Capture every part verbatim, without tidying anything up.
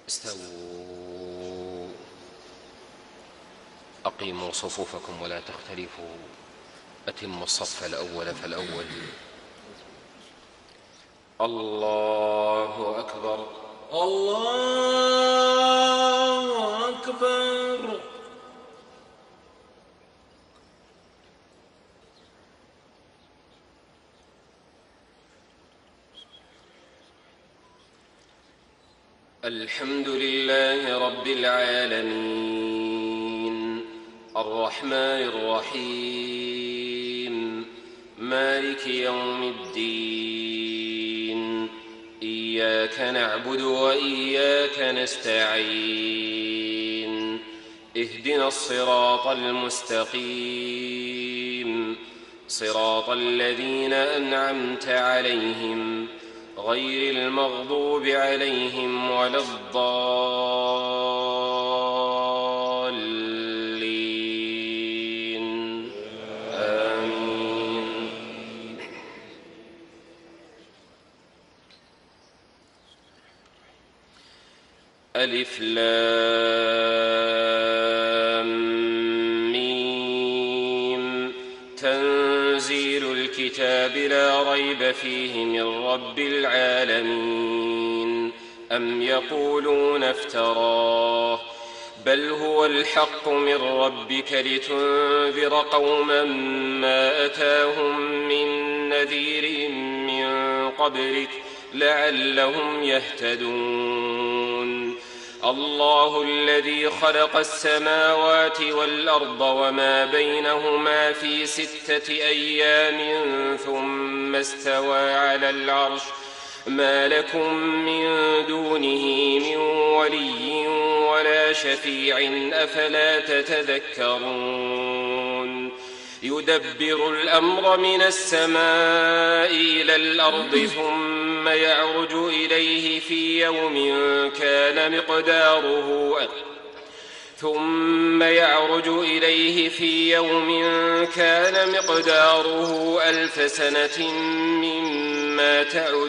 استووا أقيموا صفوفكم ولا تختلفوا أتموا الصف الأول فالأول. الله أكبر الله أكبر. الحمد لله رب العالمين الرحمن الرحيم مالك يوم الدين إياك نعبد وإياك نستعين اهدنا الصراط المستقيم صراط الذين أنعمت عليهم غير المغضوب عليهم ولا الضالين آمين. ألف لام ميم تنزيل الكتاب لا ريب فيه من رب العالمين. أم يقولون افتراه بل هو الحق من ربك لتنذر قوما ما أتاهم من نذير من قبلك لعلهم يهتدون. الله الذي خلق السماوات والأرض وما بينهما في ستة أيام ثم استوى على العرش ما لكم من دونه من ولي ولا شفيع أفلا تتذكرون. يدبر الأمر من السماء إلى الأرض ثم يعرج إليه في يوم كان مقداره ثم يعرج إليه في يوم كان مقداره ألف سنة مما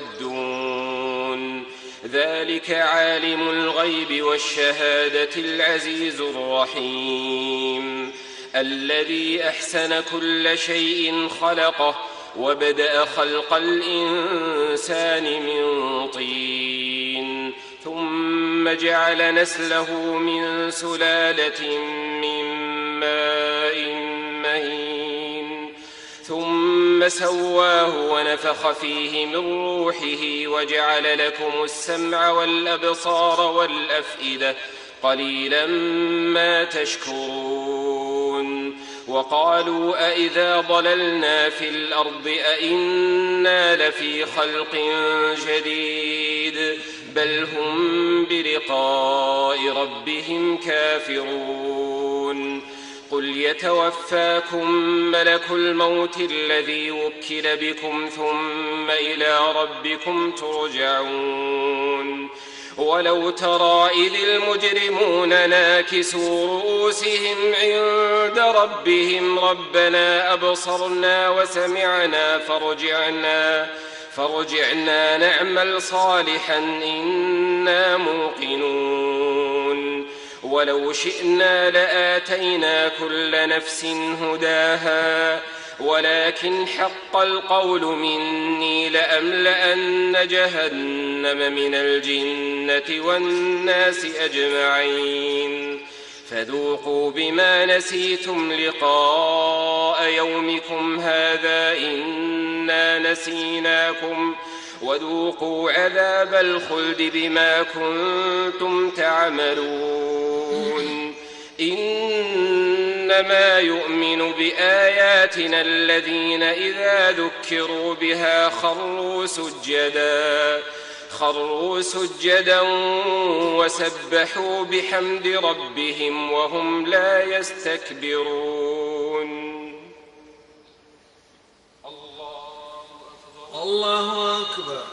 تعدون. ذلك عالم الغيب والشهادة العزيز الرحيم الذي أحسن كل شيء خلقه وبدأ خلق الإنسان من طين ثم جعل نسله من سلالة من ماء مهين ثم سواه ونفخ فيه من روحه وجعل لكم السمع والأبصار والأفئدة قليلا ما تشكرون. وقالوا أئذا ضللنا في الأرض أئنا لفي خلق جديد بل هم بلقاء ربهم كافرون. قل يتوفاكم ملك الموت الذي وكل بكم ثم إلى ربكم ترجعون. ولو ترى إذ المجرمون ناكسوا رؤوسهم عند ربهم ربنا أبصرنا وسمعنا فارجعنا فارجعنا نعمل صالحا إنا موقنون. ولو شئنا لآتينا كل نفس هداها ولكن حق القول مني لأملأن جهنم من الجنة والناس أجمعين. فذوقوا بما نسيتم لقاء يومكم هذا إنا نسيناكم وذوقوا عذاب الخلد بما كنتم تعملون. إنما يؤمن بآياتنا الذين إذا ذكروا بها خروا سجدا خروا سجدا وسبحوا بحمد ربهم وهم لا يستكبرون. الله أكبر.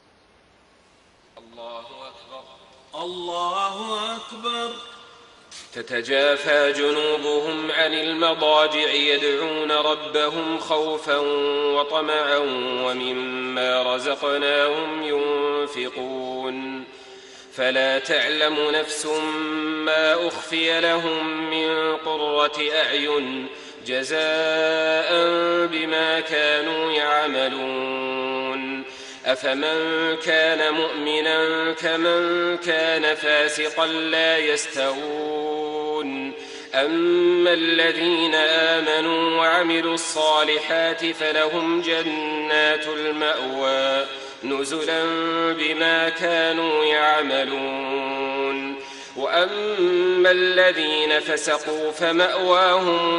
الله أكبر. الله أكبر. تتجافى جنوبهم عن المضاجع يدعون ربهم خوفا وطمعا ومما رزقناهم ينفقون فلا تعلم نفس ما أخفي لهم من قرة أعين جزاء بما كانوا يعملون أفمن كان مؤمنا كمن كان فاسقا لا يستوون أما الذين آمنوا وعملوا الصالحات فلهم جنات المأوى نزلا بما كانوا يعملون وأما الذين فسقوا فمأواهم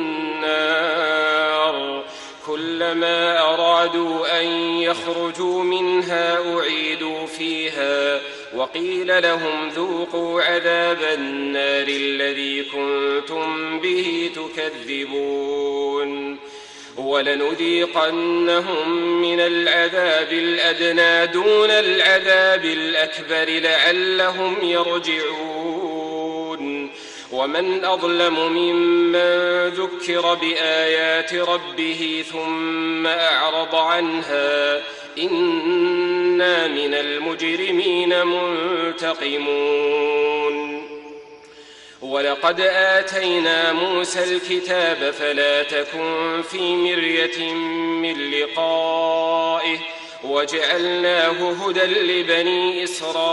النار كلما أرادوا أن يخرجوا منها أعيدوا فيها وقيل لهم ذوقوا عذاب النار الذي كنتم به تكذبون ولنذيقنهم من العذاب الأدنى دون العذاب الأكبر لعلهم يرجعون ومن أظلم ممن ذكر بآيات ربه ثم أعرض عنها إنا من المجرمين منتقمون ولقد آتينا موسى الكتاب فلا تكن في مرية من لقائه وجعلناه هدى لبني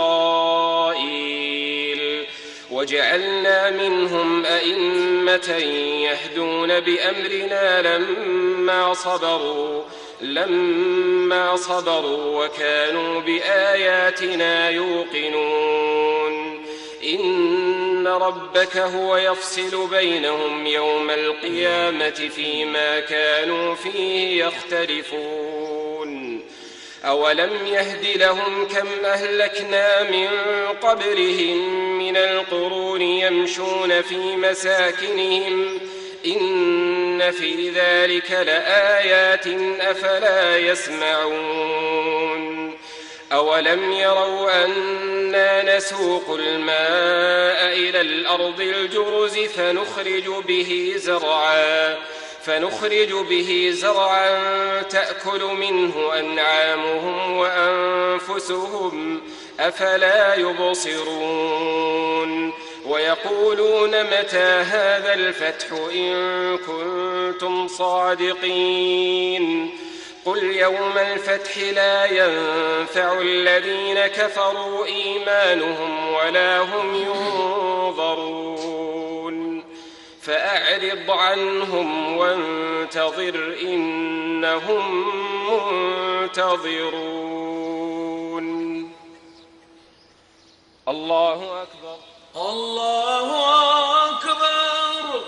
إسرائيل وجعلنا منهم أئمة يهدون بأمرنا لما صبروا لما صبروا وكانوا بآياتنا يوقنون إن ربك هو يفصل بينهم يوم القيامة فيما كانوا فيه يختلفون أولم يهد لهم كم أهلكنا من قبلهم من القرون يمشون في مساكنهم إن في ذلك لآيات أفلا يسمعون أولم يروا أنا نسوق الماء إلى الأرض الجرز فنخرج به زرعا فنخرج به زرعا تأكل منه أنعامهم وأنفسهم أفلا يبصرون ويقولون متى هذا الفتح إن كنتم صادقين قل يوم الفتح لا ينفع الذين كفروا إيمانهم ولا هم ينظرون فأعرض عنهم وانتظر إنهم منتظرون الله أكبر الله أكبر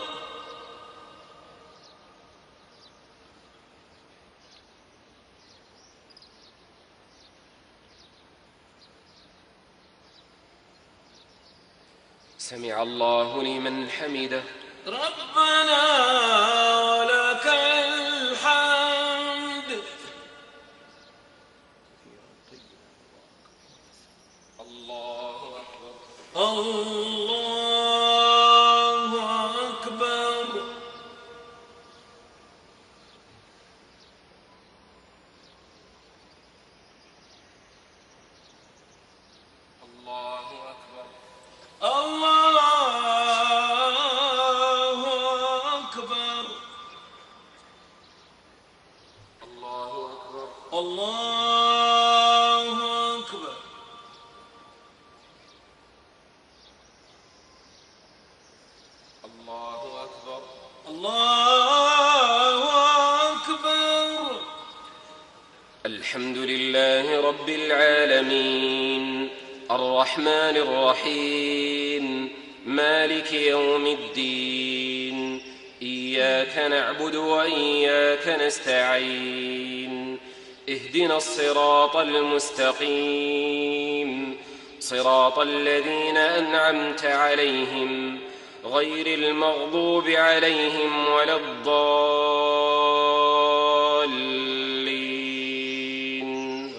سمع الله لمن حمده ربنا ولك الحمد الله أكبر الله أكبر الله أكبر الله أكبر الله أكبر الله أكبر الله أكبر الله أكبر الحمد لله رب العالمين الرحمن الرحيم مالك يوم الدين إياك نعبد وإياك نستعين اهدنا الصراط المستقيم صراط الذين أنعمت عليهم غير المغضوب عليهم ولا الضالين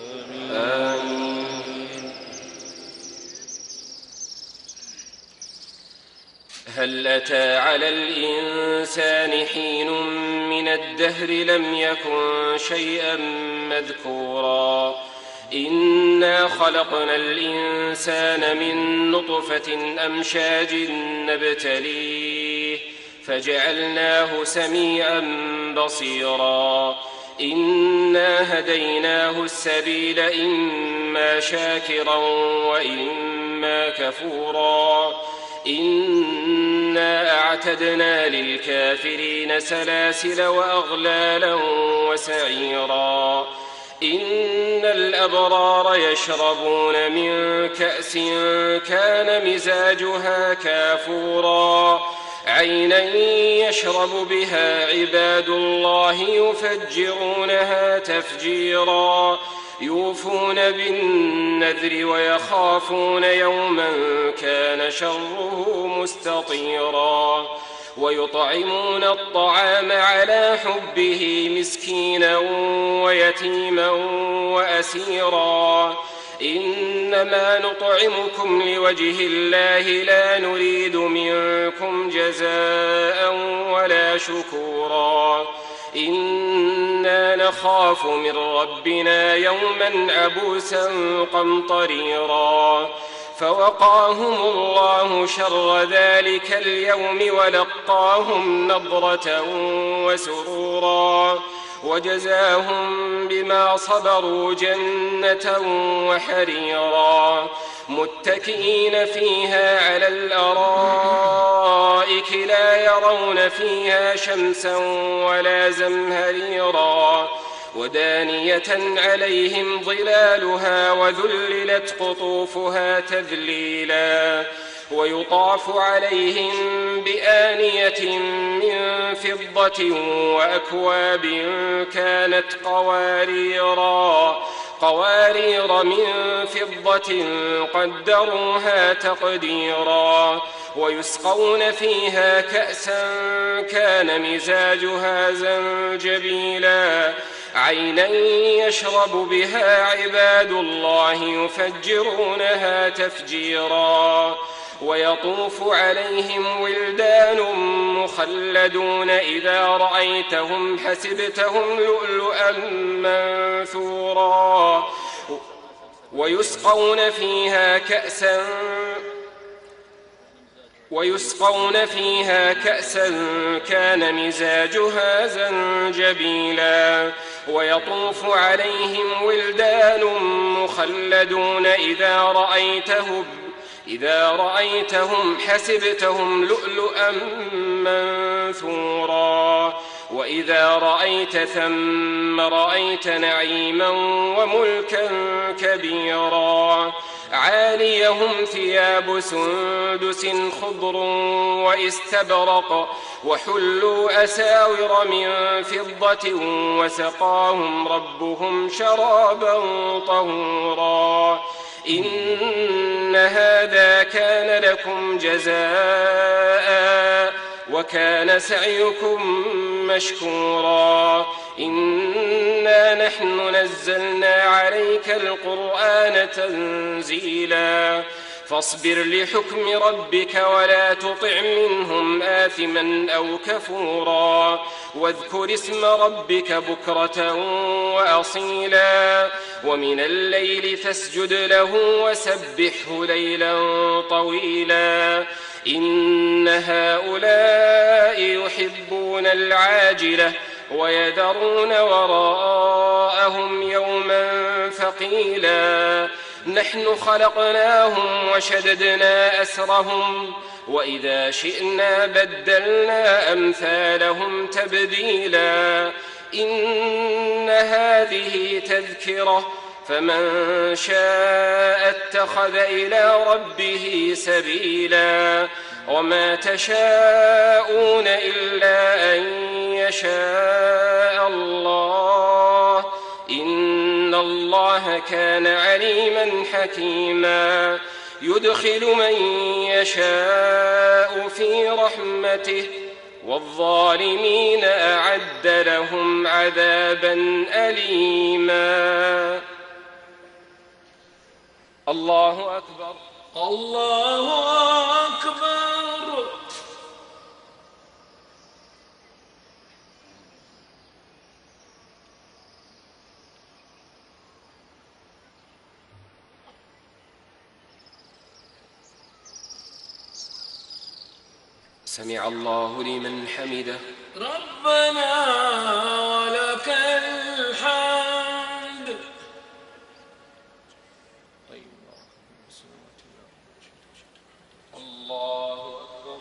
آمين هل أتى على الإنسان حين من الدهر لم يكن شيئا مذكورا إنا خلقنا الإنسان من نطفة أمشاج نبتليه فجعلناه سميعا بصيرا إنا هديناه السبيل إما شاكرا وإما كفورا إنا أعتدنا للكافرين سلاسل وأغلالا وسعيرا إن الأبرار يشربون من كأس كان مزاجها كافورا عينا يشرب بها عباد الله يفجرونها تفجيرا يوفون بالنذر ويخافون يوما كان شره مستطيرا ويطعمون الطعام على حبه مسكينا ويتيما وأسيرا إنما نطعمكم لوجه الله لا نريد منكم جزاء ولا شكورا إنا نخاف من ربنا يوما عبوسا قمطريرا فوقاهم الله شر ذلك اليوم ولقاهم نضرة وسرورا وجزاهم بما صبروا جنة وحريرا متكئين فيها على الأرائك لا يرون فيها شمسا ولا زمهريرا ودانية عليهم ظلالها وذللت قطوفها تذليلا ويطاف عليهم بآنية من فضة وأكواب كانت قواريرا قوارير من فضة قدروها تقديرا ويسقون فيها كأسا كان مزاجها زنجبيلا عينا يشرب بها عباد الله يفجرونها تفجيرا ويطوف عليهم ولدان مخلدون إذا رأيتهم حسبتهم لؤلؤا منثورا ويسقون فيها كأسا ويسقون فيها كأسا كان مزاجها زنجبيلا ويطوف عليهم ولدان مخلدون إذا رأيتهم إذا رأيتهم حسبتهم لؤلؤا منثورا وإذا رأيت ثم رأيت نعيما وملكا كبيرا عاليهم ثياب سندس خضر واستبرق وحلوا أساور من فضة وسقاهم ربهم شرابا طهورا إن هذا كان لكم جزاء وكان سعيكم مشكورا إنا نحن نزلنا عليك القرآن تنزيلا فاصبر لحكم ربك ولا تطع منهم آثما أو كفورا واذكر اسم ربك بكرة وأصيلا ومن الليل فاسجد له وسبحه ليلا طويلا إن هؤلاء يحبون العاجلة ويذرون وراءهم يوما ثقيلا نحن خلقناهم وشددنا أسرهم وإذا شئنا بدلنا أمثالهم تبديلا إن هذه تذكرة فمن شاء اتخذ إلى ربه سبيلا وما تشاءون إلا أن يشاء الله إن الله كان عليما حكيما يدخل من يشاء في رحمته والظالمين أعد لهم عذابا أليما. الله أكبر الله أكبر. سمع الله لمن حمده. ربنا ولك الحمد. الله أكبر.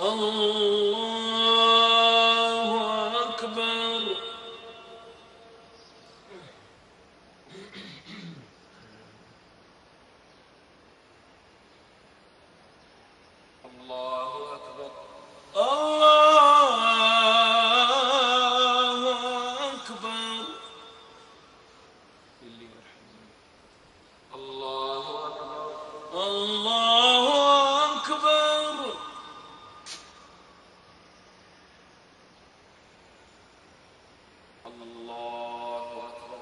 الله أكبر. الله أكبر. الله أكبر. الله أكبر. الله أكبر. الله أكبر.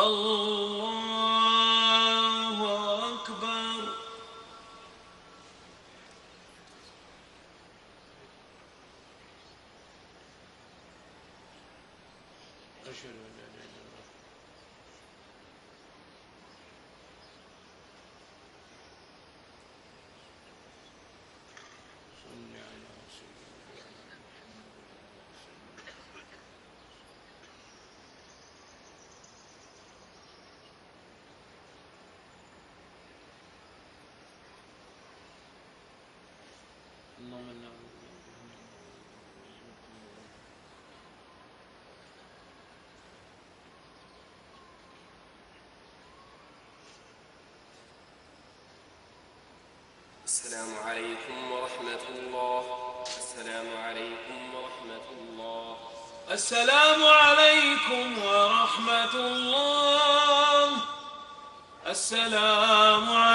الله أكبر. أشهد أن لا إله إلا الله. صل على سيدنا اللهم إنا نعوذ بك من السلام عليكم ورحمة الله. السلام عليكم ورحمة الله. السلام عليكم ورحمة الله. السلام